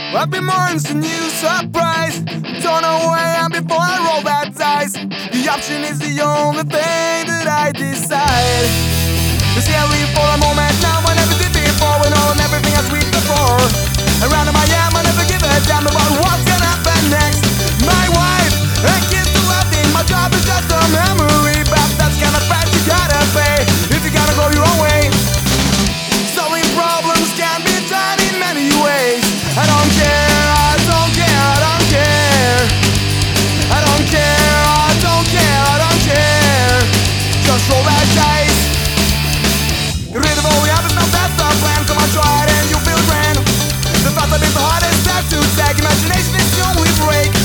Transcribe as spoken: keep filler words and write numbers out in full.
Every morning's a new surprise. Don't know where I am before I roll that dice. The option is the only thing that I decide. It's scary for a moment now, I never did before. When all and everything I sweep the floor. Around I am, I never give a damn about what's gonna happen next. My wife and kids are laughing. My job is just a memory, but that's kind of bad. You gotta pay if you gotta go your own way. Solving problems can be done in many ways. I don't care, I don't care, I don't care. I don't care, I don't care, I don't care. Just roll that dice. Get rid of all the others, now that's the plan. Come on, try it and you'll feel grand. The thoughts a bit the hardest step to take. Imagination is the only break.